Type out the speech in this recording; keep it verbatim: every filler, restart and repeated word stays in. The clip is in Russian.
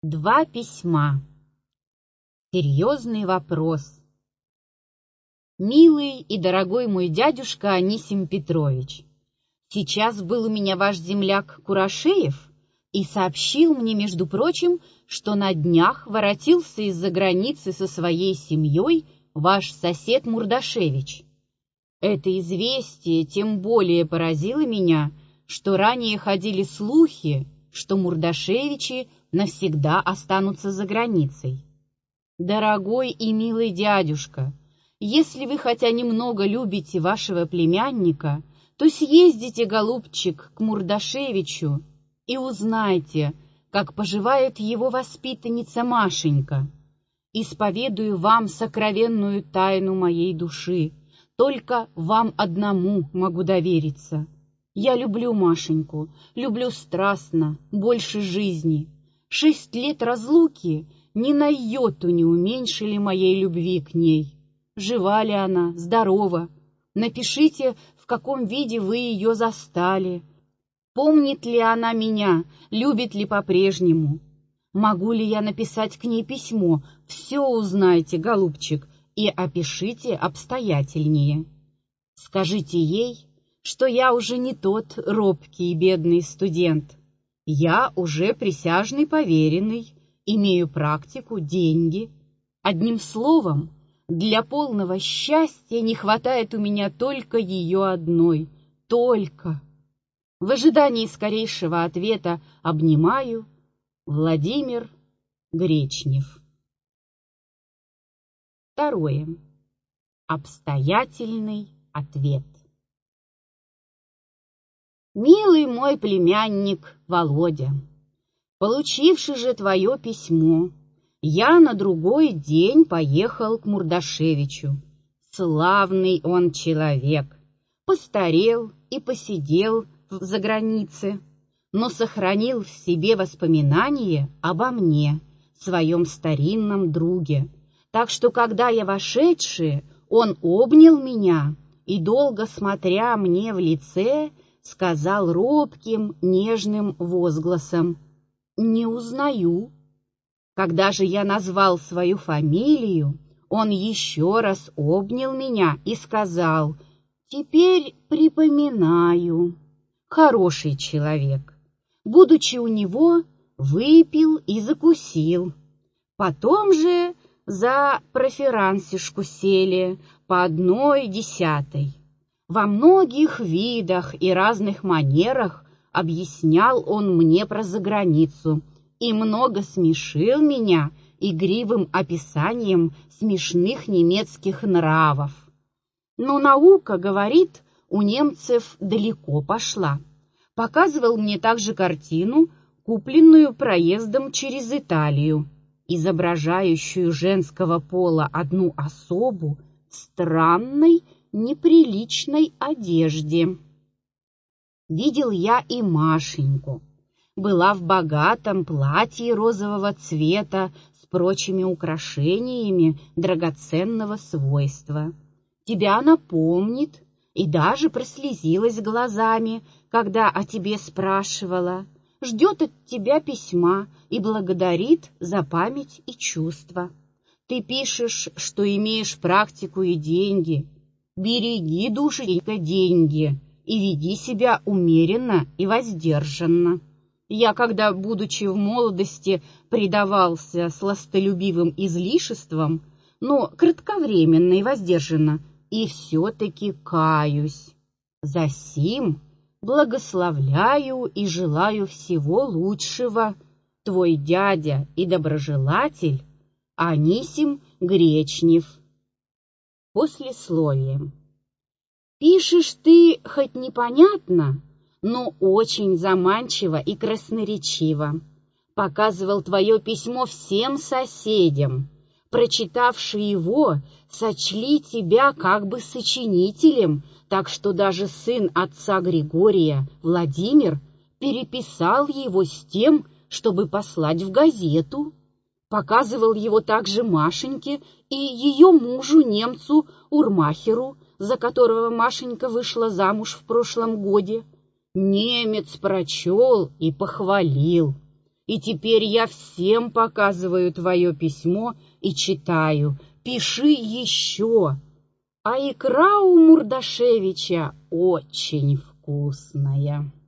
Два письма. Серьезный вопрос. Милый и дорогой мой дядюшка Анисим Петрович, сейчас был у меня ваш земляк Курашеев и сообщил мне, между прочим, что на днях воротился из-за границы со своей семьей ваш сосед Мурдашевич. Это известие тем более поразило меня, что ранее ходили слухи, что Мурдашевичи навсегда останутся за границей. Дорогой и милый дядюшка, если вы хотя немного любите вашего племянника, то съездите, голубчик, к Мурдашевичу и узнайте, как поживает его воспитанница Машенька. Исповедую вам сокровенную тайну моей души, только вам одному могу довериться. Я люблю Машеньку, люблю страстно, больше жизни. Шесть лет разлуки ни на йоту не уменьшили моей любви к ней. Жива ли она, здорова? Напишите, в каком виде вы ее застали. Помнит ли она меня, любит ли по-прежнему? Могу ли я написать к ней письмо? Все узнайте, голубчик, и опишите обстоятельнее. Скажите ей, что я уже не тот робкий и бедный студент. Я уже присяжный поверенный, имею практику, деньги. Одним словом, для полного счастья не хватает у меня только ее одной, только. В ожидании скорейшего ответа обнимаю, Владимир Гречнев. Второе. Обстоятельный ответ. Милый мой племянник Володя, получивши же твое письмо, я на другой день поехал к Мурдашевичу. Славный он человек, постарел и посидел за границей, но сохранил в себе воспоминания обо мне, своем старинном друге. Так что, когда я вошедший, он обнял меня и, долго смотря мне в лице, сказал робким, нежным возгласом: «Не узнаю». Когда же я назвал свою фамилию, он еще раз обнял меня и сказал: «Теперь припоминаю. Хороший человек. Будучи у него, выпил и закусил. Потом же за проферансишку сели по одной десятой. Во многих видах и разных манерах объяснял он мне про заграницу и много смешил меня игривым описанием смешных немецких нравов. Но наука, говорит, у немцев далеко пошла. Показывал мне также картину, купленную проездом через Италию, изображающую женского пола одну особу в странной, неприличной одежде. Видел я и Машеньку. Была в богатом платье розового цвета с прочими украшениями драгоценного свойства. Тебя она помнит и даже прослезилась глазами, когда о тебе спрашивала, ждет от тебя письма и благодарит за память и чувства. Ты пишешь, что имеешь практику и деньги. Береги, душенька, деньги и веди себя умеренно и воздержанно. Я, когда, будучи в молодости, предавался сластолюбивым излишествам, но кратковременно и воздержанно, и все-таки каюсь. Засим благословляю и желаю всего лучшего. Твой дядя и доброжелатель Анисим Гречнев. Послесловие. Пишешь ты хоть непонятно, но очень заманчиво и красноречиво. Показывал твое письмо всем соседям. Прочитавшие его, сочли тебя как бы сочинителем, так что даже сын отца Григория, Владимир, переписал его с тем, чтобы послать в газету. Показывал его также Машеньке и ее мужу-немцу Урмахеру, за которого Машенька вышла замуж в прошлом годе. Немец прочел и похвалил. И теперь я всем показываю твое письмо и читаю. Пиши еще. А икра у Мурдашевича очень вкусная.